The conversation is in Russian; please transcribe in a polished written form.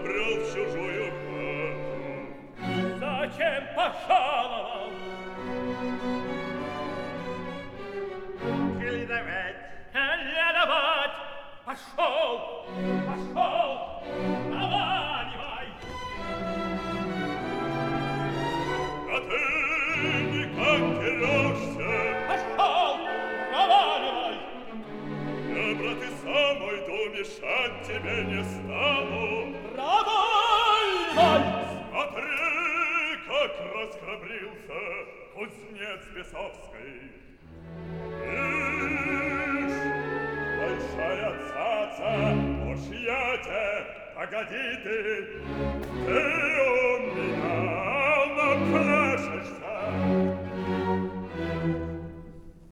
забрел в чужую хату. Зачем пожаловал? Глядовать. Глядовать! Пошел! Пошел! Наваливай! А ты никак дерешься. Пошел! Наваливай! Я, брат, и сам уйду, мешать тебе не стану. Проваливай! Смотри, как расхрабрился кузнец Бесовский. Ишь, большая цаца, уж я те, погоди ты у меня напляшешься.